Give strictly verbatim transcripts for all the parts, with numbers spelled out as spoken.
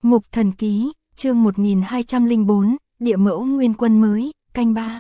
Mục Thần Ký, chương một nghìn hai trăm lẻ bốn, Địa Mẫu Nguyên Quân mới, canh ba.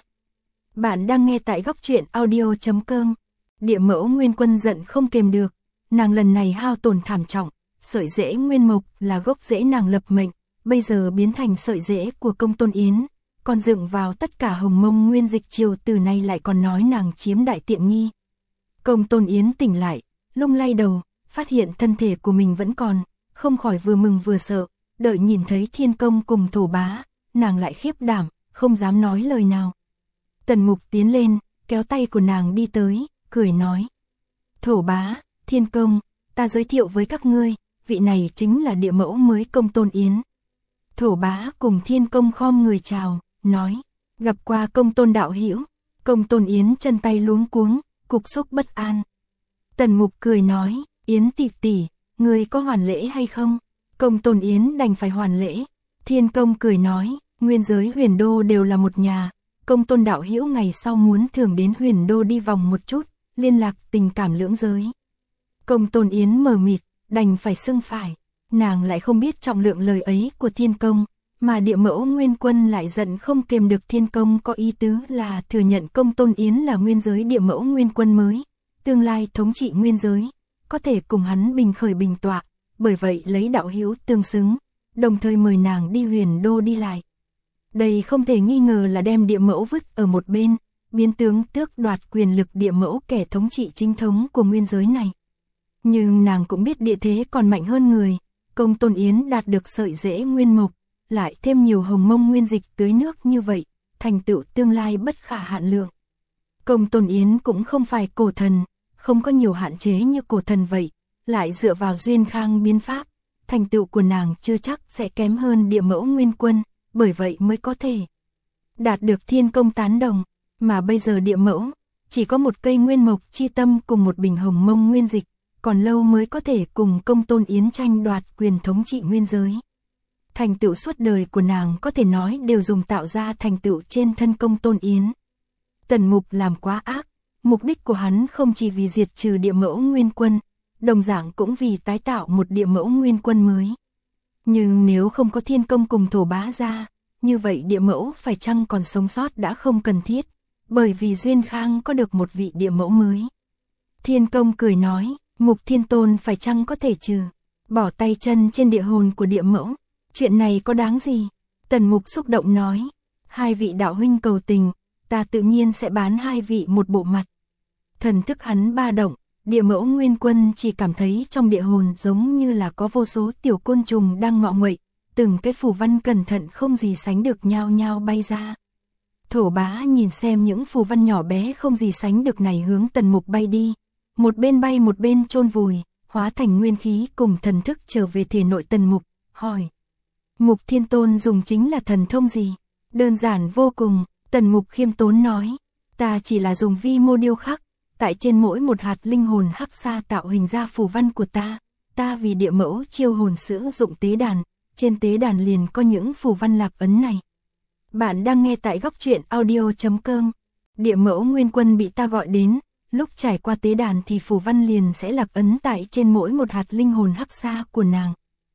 Bạn đang nghe tại góc truyện audio chấm com. Địa Mẫu Nguyên Quân giận không kềm được, nàng lần này hao tổn thảm trọng, sợi rễ nguyên mộc là gốc rễ nàng lập mệnh, bây giờ biến thành sợi rễ của Công Tôn Yến, còn dựng vào tất cả Hồng Mông Nguyên Dịch Triều từ nay lại còn nói nàng chiếm đại tiện nghi. Công Tôn Yến tỉnh lại, lung lay đầu, phát hiện thân thể của mình vẫn còn, không khỏi vừa mừng vừa sợ, đợi nhìn thấy Thiên Công cùng Thổ Bá, nàng lại khiếp đảm, không dám nói lời nào. Tần Mục tiến lên, kéo tay của nàng đi tới, cười nói: Thổ Bá, Thiên Công, ta giới thiệu với các ngươi, vị này chính là địa mẫu mới Công Tôn Yến. Thổ Bá cùng Thiên Công khom người chào, nói: gặp qua Công Tôn đạo hữu. Công Tôn Yến chân tay luống cuống, cục xúc bất an. Tần Mục cười nói: Yến tỷ tỷ, ngươi có hoàn lễ hay không? Công Tôn Yến đành phải hoàn lễ. Thiên Công cười nói: nguyên giới Huyền Đô đều là một nhà, Công Tôn đạo hữu ngày sau muốn thường đến Huyền Đô đi vòng một chút, liên lạc tình cảm lưỡng giới. Công Tôn Yến mờ mịt, đành phải xưng phải. Nàng lại không biết trọng lượng lời ấy của Thiên Công, mà địa mẫu Nguyên Quân lại giận không kềm được. Thiên Công có ý tứ là thừa nhận Công Tôn Yến là nguyên giới địa mẫu Nguyên Quân mới, tương lai thống trị nguyên giới, có thể cùng hắn bình khởi bình tọa, bởi vậy lấy đạo hữu tương xứng, đồng thời mời nàng đi Huyền Đô đi lại. Đây không thể nghi ngờ là đem địa mẫu vứt ở một bên, biến tướng tước đoạt quyền lực địa mẫu kẻ thống trị chính thống của nguyên giới này. Nhưng nàng cũng biết địa thế còn mạnh hơn người, Công Tôn Yến đạt được sợi rễ nguyên mộc, lại thêm nhiều Hồng Mông Nguyên Dịch tưới nước như vậy, thành tựu tương lai bất khả hạn lượng. Công Tôn Yến cũng không phải cổ thần, không có nhiều hạn chế như cổ thần vậy, lại dựa vào duyên khang biến pháp, thành tựu của nàng chưa chắc sẽ kém hơn địa mẫu Nguyên Quân, bởi vậy mới có thể đạt được Thiên Công tán đồng, mà bây giờ địa mẫu chỉ có một cây nguyên mộc chi tâm cùng một bình Hồng Mông Nguyên Dịch, còn lâu mới có thể cùng Công Tôn Yến tranh đoạt quyền thống trị nguyên giới. Thành tựu suốt đời của nàng có thể nói đều dùng tạo ra thành tựu trên thân Công Tôn Yến. Tần Mục làm quá ác, mục đích của hắn không chỉ vì diệt trừ địa mẫu Nguyên Quân, đồng dạng cũng vì tái tạo một địa mẫu Nguyên Quân mới. Nhưng nếu không có Thiên Công cùng Thổ Bá ra, như vậy địa mẫu phải chăng còn sống sót đã không cần thiết, bởi vì duyên khang có được một vị địa mẫu mới. Thiên Công cười nói: Mục Thiên Tôn phải chăng có thể trừ bỏ tay chân trên địa hồn của địa mẫu, chuyện này có đáng gì? Tần Mục xúc động nói: hai vị đạo huynh cầu tình, ta tự nhiên sẽ bán hai vị một bộ mặt. Thần thức hắn ba động, địa mẫu Nguyên Quân chỉ cảm thấy trong địa hồn giống như là có vô số tiểu côn trùng đang ngọ nguậy, từng cái phù văn cẩn thận không gì sánh được nhao nhao bay ra. Thổ Bá nhìn xem những phù văn nhỏ bé không gì sánh được này hướng Tần Mục bay đi, một bên bay một bên chôn vùi, hóa thành nguyên khí cùng thần thức trở về thể nội Tần Mục, hỏi: Mục Thiên Tôn dùng chính là thần thông gì? Đơn giản vô cùng, Tần Mục khiêm tốn nói: ta chỉ là dùng vi mô điêu khắc, tại trên mỗi một hạt linh hồn hắc sa tạo hình ra phù văn của ta, ta vì địa mẫu chiêu hồn sử dụng tế đàn, trên tế đàn liền có những phù văn lạc ấn này. Bạn đang nghe tại góc truyện audio chấm com. Địa mẫu Nguyên Quân bị ta gọi đến, lúc trải qua tế đàn thì phù văn liền sẽ lạc ấn tại trên mỗi một hạt linh hồn hắc sa của nàng.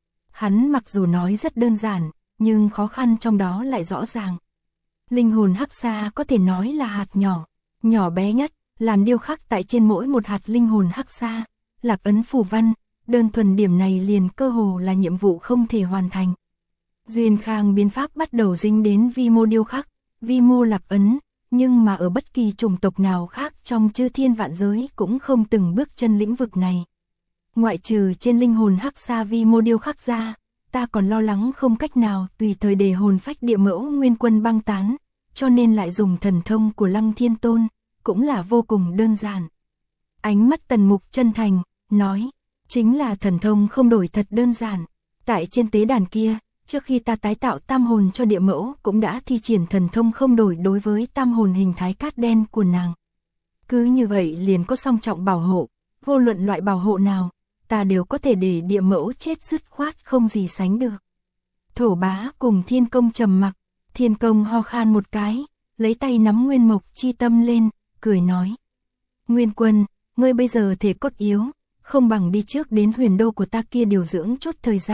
Hắn mặc dù nói rất đơn giản, nhưng khó khăn trong đó lại rõ ràng. Linh hồn hắc sa có thể nói là hạt nhỏ, nhỏ bé nhất, làm điêu khắc tại trên mỗi một hạt linh hồn hắc sa, lạc ấn phù văn, đơn thuần điểm này liền cơ hồ là nhiệm vụ không thể hoàn thành. Duyên khang biến pháp bắt đầu dính đến vi mô điêu khắc, vi mô lạc ấn, nhưng mà ở bất kỳ chủng tộc nào khác trong chư thiên vạn giới cũng không từng bước chân lĩnh vực này. Ngoại trừ trên linh hồn hắc sa vi mô điêu khắc ra, ta còn lo lắng không cách nào tùy thời để hồn phách địa mẫu Nguyên Quân băng tán, cho nên lại dùng thần thông của Lăng Thiên Tôn, cũng là vô cùng đơn giản. Ánh mắt Tần Mục chân thành, nói: chính là thần thông không đổi thật đơn giản. Tại trên tế đàn kia, trước khi ta tái tạo tam hồn cho địa mẫu cũng đã thi triển thần thông không đổi đối với tam hồn hình thái cát đen của nàng. Cứ như vậy liền có song trọng bảo hộ, vô luận loại bảo hộ nào, ta đều có thể để địa mẫu chết dứt khoát không gì sánh được. Thổ Bá cùng Thiên Công trầm mặc, Thiên Công ho khan một cái, lấy tay nắm nguyên mộc chi tâm lên, cười nói: Nguyên Quân, ngươi bây giờ thể cốt yếu, không bằng đi trước đến Huyền Đô của ta kia điều dưỡng chút thời gian,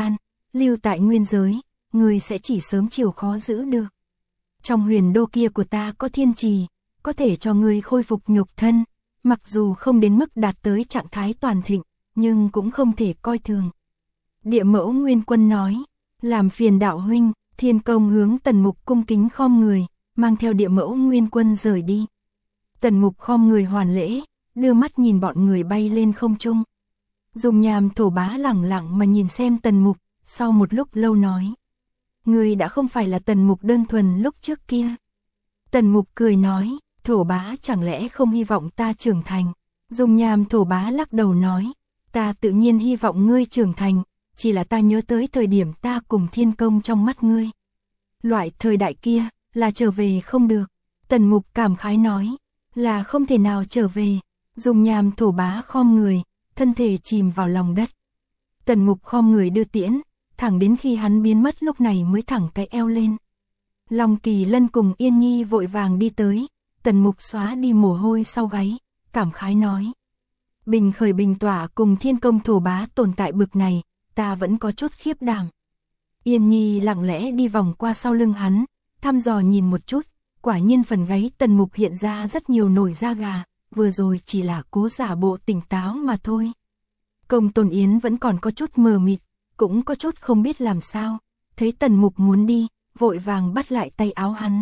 lưu tại nguyên giới, ngươi sẽ chỉ sớm chiều khó giữ được. Trong huyền đô kia của ta có thiên trì, có thể cho ngươi khôi phục nhục thân, mặc dù không đến mức đạt tới trạng thái toàn thịnh, nhưng cũng không thể coi thường. Địa Mẫu Nguyên Quân nói, làm phiền đạo huynh. Thiên Công hướng Tần Mục cung kính khom người, mang theo Địa Mẫu Nguyên Quân rời đi. Tần Mục khom người hoàn lễ, đưa mắt nhìn bọn người bay lên không trung. Dung Nham Thổ Bá lẳng lặng mà nhìn xem Tần Mục, sau một lúc lâu nói. Ngươi đã không phải là Tần Mục đơn thuần lúc trước kia. Tần Mục cười nói, Thổ Bá chẳng lẽ không hy vọng ta trưởng thành. Dung Nham Thổ Bá lắc đầu nói, ta tự nhiên hy vọng ngươi trưởng thành, chỉ là ta nhớ tới thời điểm ta cùng Thiên Công trong mắt ngươi. Loại thời đại kia, là trở về không được. Tần Mục cảm khái nói, là không thể nào trở về. Dung Nham Thổ Bá khom người, thân thể chìm vào lòng đất. Tần Mục khom người đưa tiễn, thẳng đến khi hắn biến mất lúc này mới thẳng cái eo lên. Long Kỳ Lân cùng Yên Nhi vội vàng đi tới, Tần Mục xóa đi mồ hôi sau gáy, cảm khái nói. Bình khởi bình tỏa cùng Thiên Công Thổ Bá tồn tại bực này, ta vẫn có chút khiếp đảm. Yên Nhi lặng lẽ đi vòng qua sau lưng hắn, thăm dò nhìn một chút, quả nhiên phần gáy Tần Mục hiện ra rất nhiều nổi da gà, vừa rồi chỉ là cố giả bộ tỉnh táo mà thôi. Công Tôn Yến vẫn còn có chút mờ mịt, cũng có chút không biết làm sao, thấy Tần Mục muốn đi, vội vàng bắt lại tay áo hắn.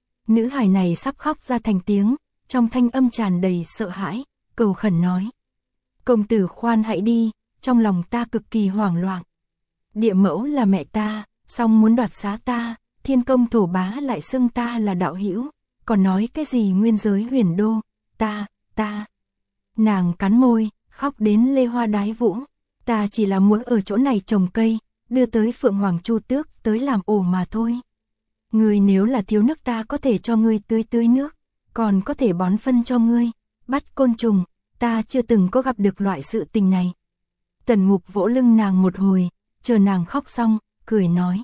Nữ hài này sắp khóc ra thành tiếng, trong thanh âm tràn đầy sợ hãi, cầu khẩn nói. Công tử khoan hãy đi, trong lòng ta cực kỳ hoảng loạn. Địa Mẫu là mẹ ta, song muốn đoạt xá ta, Thiên Công Thổ Bá lại xưng ta là đạo hữu, còn nói cái gì nguyên giới huyền đô, ta, ta. Nàng cắn môi, khóc đến lê hoa đái vũ, ta chỉ là muốn ở chỗ này trồng cây, đưa tới Phượng Hoàng Chu Tước tới làm ổ mà thôi. Ngươi nếu là thiếu nước ta có thể cho ngươi tưới tưới nước, còn có thể bón phân cho ngươi, bắt côn trùng, ta chưa từng có gặp được loại sự tình này. Tần Mục vỗ lưng nàng một hồi, chờ nàng khóc xong, cười nói.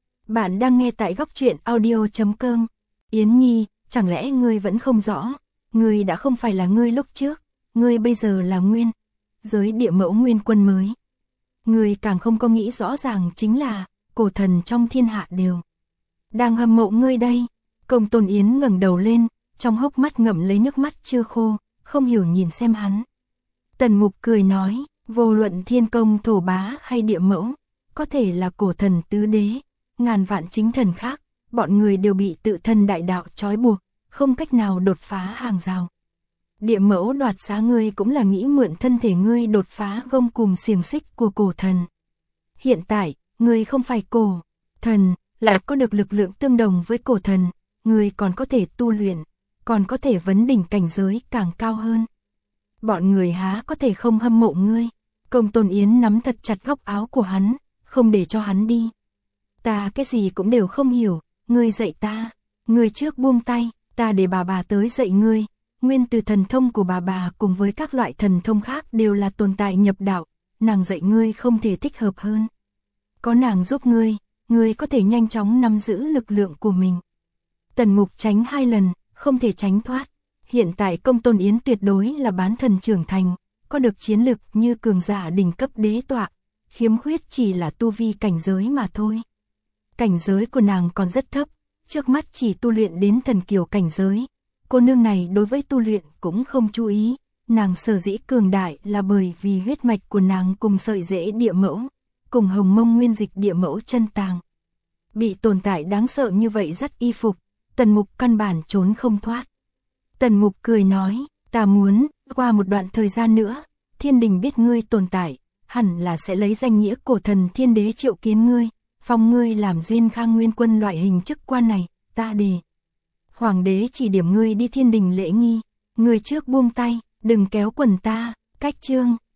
Bạn đang nghe tại góc truyện audio chấm com. Yến Nhi, chẳng lẽ ngươi vẫn không rõ, ngươi đã không phải là ngươi lúc trước, ngươi bây giờ là nguyên giới Địa Mẫu Nguyên Quân mới. Ngươi càng không có nghĩ rõ ràng chính là, cổ thần trong thiên hạ đều đang hâm mộ ngươi đây. Công Tôn Yến ngẩng đầu lên, trong hốc mắt ngậm lấy nước mắt chưa khô, không hiểu nhìn xem hắn. Tần Mục cười nói, vô luận Thiên Công Thổ Bá hay Địa Mẫu, có thể là cổ thần tứ đế, ngàn vạn chính thần khác, bọn người đều bị tự thân đại đạo trói buộc, không cách nào đột phá hàng rào. Địa Mẫu đoạt xá ngươi cũng là nghĩ mượn thân thể ngươi đột phá gông cùm xiềng xích của cổ thần. Hiện tại, ngươi không phải cổ thần, lại có được lực lượng tương đồng với cổ thần, ngươi còn có thể tu luyện, còn có thể vấn đỉnh cảnh giới càng cao hơn. Bọn người há có thể không hâm mộ ngươi. Công Tôn Yến nắm thật chặt góc áo của hắn, không để cho hắn đi. Ta cái gì cũng đều không hiểu, ngươi dạy ta, ngươi trước buông tay, ta để bà bà tới dạy ngươi. Nguyên từ thần thông của bà bà cùng với các loại thần thông khác đều là tồn tại nhập đạo, nàng dạy ngươi không thể thích hợp hơn. Có nàng giúp ngươi, ngươi có thể nhanh chóng nắm giữ lực lượng của mình. Tần Mục tránh hai lần, không thể tránh thoát. Hiện tại Công Tôn Yến tuyệt đối là bán thần trưởng thành, có được chiến lực như cường giả đỉnh cấp đế tọa, khiếm khuyết chỉ là tu vi cảnh giới mà thôi. Cảnh giới của nàng còn rất thấp, trước mắt chỉ tu luyện đến thần kiều cảnh giới. Cô nương này đối với tu luyện cũng không chú ý, nàng sở dĩ cường đại là bởi vì huyết mạch của nàng cùng sợi rễ Địa Mẫu, cùng hồng mông nguyên dịch Địa Mẫu chân tàng. Bị tồn tại đáng sợ như vậy rất y phục, Tần Mục căn bản trốn không thoát. Tần Mục cười nói, ta muốn, qua một đoạn thời gian nữa, thiên đình biết ngươi tồn tại, hẳn là sẽ lấy danh nghĩa cổ thần thiên đế triệu kiến ngươi, phong ngươi làm Duyên Khang Nguyên Quân loại hình chức quan này, ta đề. Hoàng đế chỉ điểm ngươi đi thiên đình lễ nghi, ngươi trước buông tay, đừng kéo quần ta, cách chương.